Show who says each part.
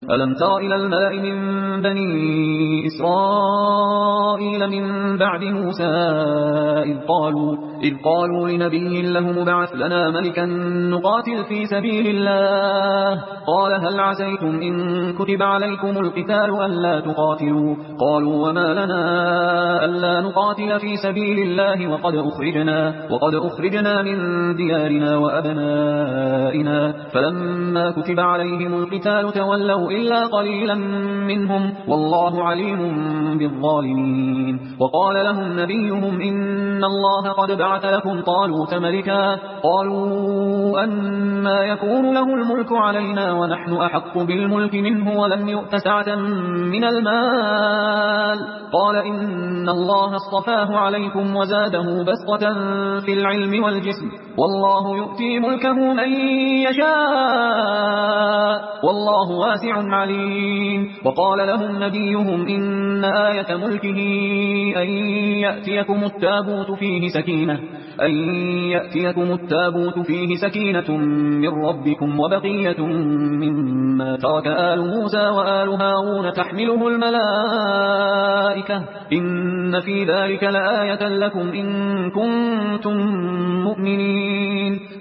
Speaker 1: ألم تر إلى الملأ من بني إسرائيل من بعد موسى إذ قالوا لنبي له مبعث لنا ملكا نقاتل في سبيل الله قال هل عسيتم إن كتب عليكم القتال ألا تقاتلوا قالوا وما لنا ألا نقاتل في سبيل الله وقد أخرجنا من ديارنا وأبنائنا فلما كتب عليهم القتال تولوا إلا قليلا منهم والله عليم بالظالمين وقال لهم نبيهم إن الله قد بعث لكم طالوت ملكا قالوا أما يكون له الملك علينا ونحن أحق بالملك منه ولم يؤت سعة من المال قال إن الله اصطفاه عليكم وزاده بسطة في العلم والجسم والله يؤتي ملكه من يشاء والله واسع عليم وقال لهم نبيهم إن آية ملكه أن يأتيكم التابوت فيه سكينة من ربكم وبقية مما ترك آل موسى وآل هارون تحمله الملائكة إن في ذلك لآية لكم إن كنتم مؤمنين